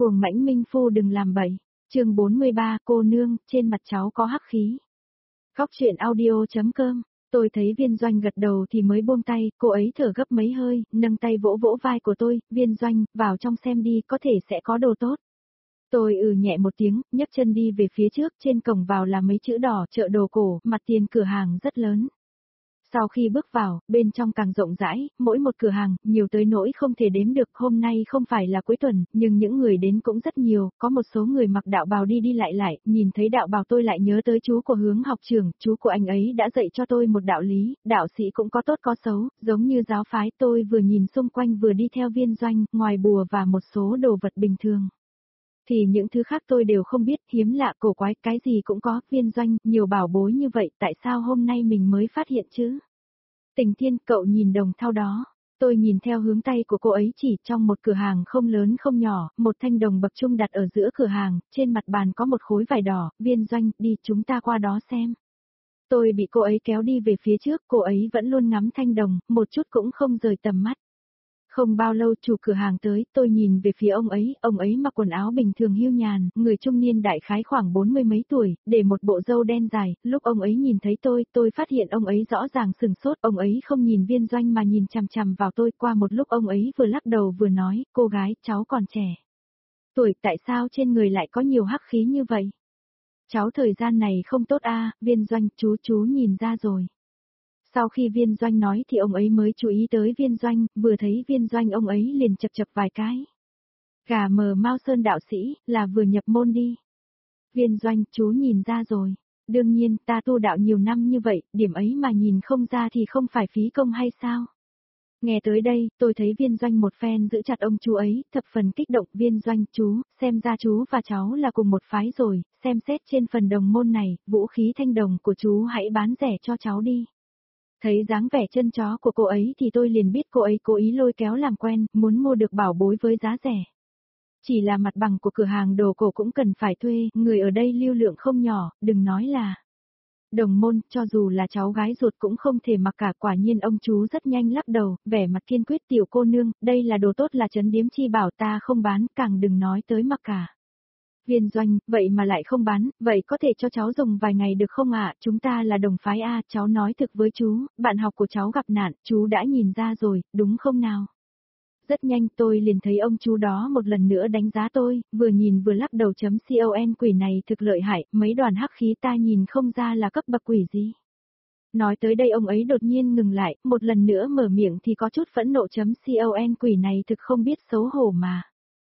Cuồng mãnh minh phu đừng làm bậy. Chương 43, cô nương, trên mặt cháu có hắc khí. Góc truyện audio.com. Tôi thấy Viên Doanh gật đầu thì mới buông tay, cô ấy thở gấp mấy hơi, nâng tay vỗ vỗ vai của tôi, Viên Doanh, vào trong xem đi, có thể sẽ có đồ tốt. Tôi nhẹ một tiếng, nhấc chân đi về phía trước, trên cổng vào là mấy chữ đỏ, chợ đồ cổ, mặt tiền cửa hàng rất lớn. Sau khi bước vào, bên trong càng rộng rãi, mỗi một cửa hàng, nhiều tới nỗi không thể đếm được. Hôm nay không phải là cuối tuần, nhưng những người đến cũng rất nhiều, có một số người mặc đạo bào đi đi lại, nhìn thấy đạo bào tôi lại nhớ tới chú của Hướng học trưởng, chú của anh ấy đã dạy cho tôi một đạo lý, đạo sĩ cũng có tốt có xấu, giống như giáo phái. Tôi vừa nhìn xung quanh vừa đi theo Viên Doanh, ngoài bùa và một số đồ vật bình thường. Thì những thứ khác tôi đều không biết, hiếm lạ cổ quái, cái gì cũng có. Viên Doanh, nhiều bảo bối như vậy, tại sao hôm nay mình mới phát hiện chứ? Tình Thiên, cậu nhìn đồng thau đó. Tôi nhìn theo hướng tay của cô ấy chỉ, trong một cửa hàng không lớn không nhỏ, một thanh đồng bậc trung đặt ở giữa cửa hàng, trên mặt bàn có một khối vải đỏ. Viên Doanh, đi, chúng ta qua đó xem. Tôi bị cô ấy kéo đi về phía trước, cô ấy vẫn luôn ngắm thanh đồng, một chút cũng không rời tầm mắt. Không bao lâu chủ cửa hàng tới, tôi nhìn về phía ông ấy mặc quần áo bình thường hiu nhàn, người trung niên đại khái khoảng 40 mấy tuổi, để một bộ râu đen dài. Lúc ông ấy nhìn thấy tôi phát hiện ông ấy rõ ràng sừng sốt, ông ấy không nhìn Viên Doanh mà nhìn chằm chằm vào tôi. Qua một lúc ông ấy vừa lắc đầu vừa nói, cô gái, cháu còn trẻ. Tuổi, tại sao trên người lại có nhiều hắc khí như vậy? Cháu thời gian này không tốt a. Viên Doanh, chú nhìn ra rồi. Sau khi Viên Doanh nói thì ông ấy mới chú ý tới Viên Doanh, vừa thấy Viên Doanh ông ấy liền chập vài cái. Gà mờ Mao Sơn đạo sĩ, là vừa nhập môn đi. Viên Doanh, chú nhìn ra rồi. Đương nhiên, ta tu đạo nhiều năm như vậy, điểm ấy mà nhìn không ra thì không phải phí công hay sao? Nghe tới đây, tôi thấy Viên Doanh một phen giữ chặt ông chú ấy, thập phần kích động. Viên Doanh, chú, xem ra chú và cháu là cùng một phái rồi, xem xét trên phần đồng môn này, vũ khí thanh đồng của chú hãy bán rẻ cho cháu đi. Thấy dáng vẻ chân chó của cô ấy thì tôi liền biết cô ấy cố ý lôi kéo làm quen, muốn mua được bảo bối với giá rẻ. Chỉ là mặt bằng của cửa hàng đồ cổ cũng cần phải thuê, người ở đây lưu lượng không nhỏ, đừng nói là đồng môn, cho dù là cháu gái ruột cũng không thể mặc cả. Quả nhiên ông chú rất nhanh lắc đầu, vẻ mặt kiên quyết, tiểu cô nương, đây là đồ tốt, là trấn điếm chi bảo, ta không bán, càng đừng nói tới mặc cả. Viên Doanh, vậy mà lại không bán, vậy có thể cho cháu dùng vài ngày được không ạ? Chúng ta là đồng phái a. Cháu nói thực với chú, bạn học của cháu gặp nạn, chú đã nhìn ra rồi, đúng không nào? Rất nhanh tôi liền thấy ông chú đó một lần nữa đánh giá tôi, vừa nhìn vừa lắc đầu. Con quỷ này thực lợi hại, mấy đoàn hắc khí ta nhìn không ra là cấp bậc quỷ gì. Nói tới đây ông ấy đột nhiên ngừng lại, một lần nữa mở miệng thì có chút phẫn nộ. Con quỷ này thực không biết xấu hổ mà.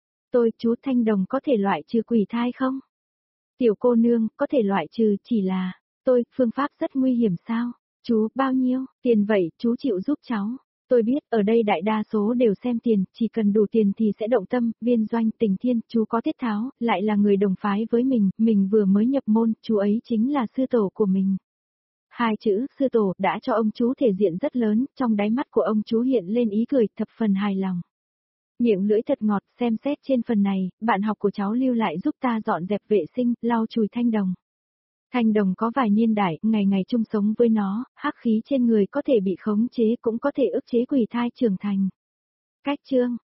Chú thanh đồng có thể loại trừ quỷ thai không? Tiểu cô nương, có thể loại trừ, chỉ là, phương pháp rất nguy hiểm sao? Chú, bao nhiêu, tiền vậy, chú chịu giúp cháu. Tôi biết, ở đây đại đa số đều xem tiền, chỉ cần đủ tiền thì sẽ động tâm. Viên Doanh, Tình Thiên, chú có tiết tháo, lại là người đồng phái với mình vừa mới nhập môn, chú ấy chính là sư tổ của mình. Hai chữ, sư tổ, đã cho ông chú thể diện rất lớn, trong đáy mắt của ông chú hiện lên ý cười, thập phần hài lòng. Miệng lưỡi thật ngọt, xem xét trên phần này, bạn học của cháu lưu lại giúp ta dọn dẹp vệ sinh, lau chùi thanh đồng. Thanh đồng có vài niên đại, ngày ngày chung sống với nó, hắc khí trên người có thể bị khống chế cũng có thể ức chế quỷ thai trưởng thành. Cách chương,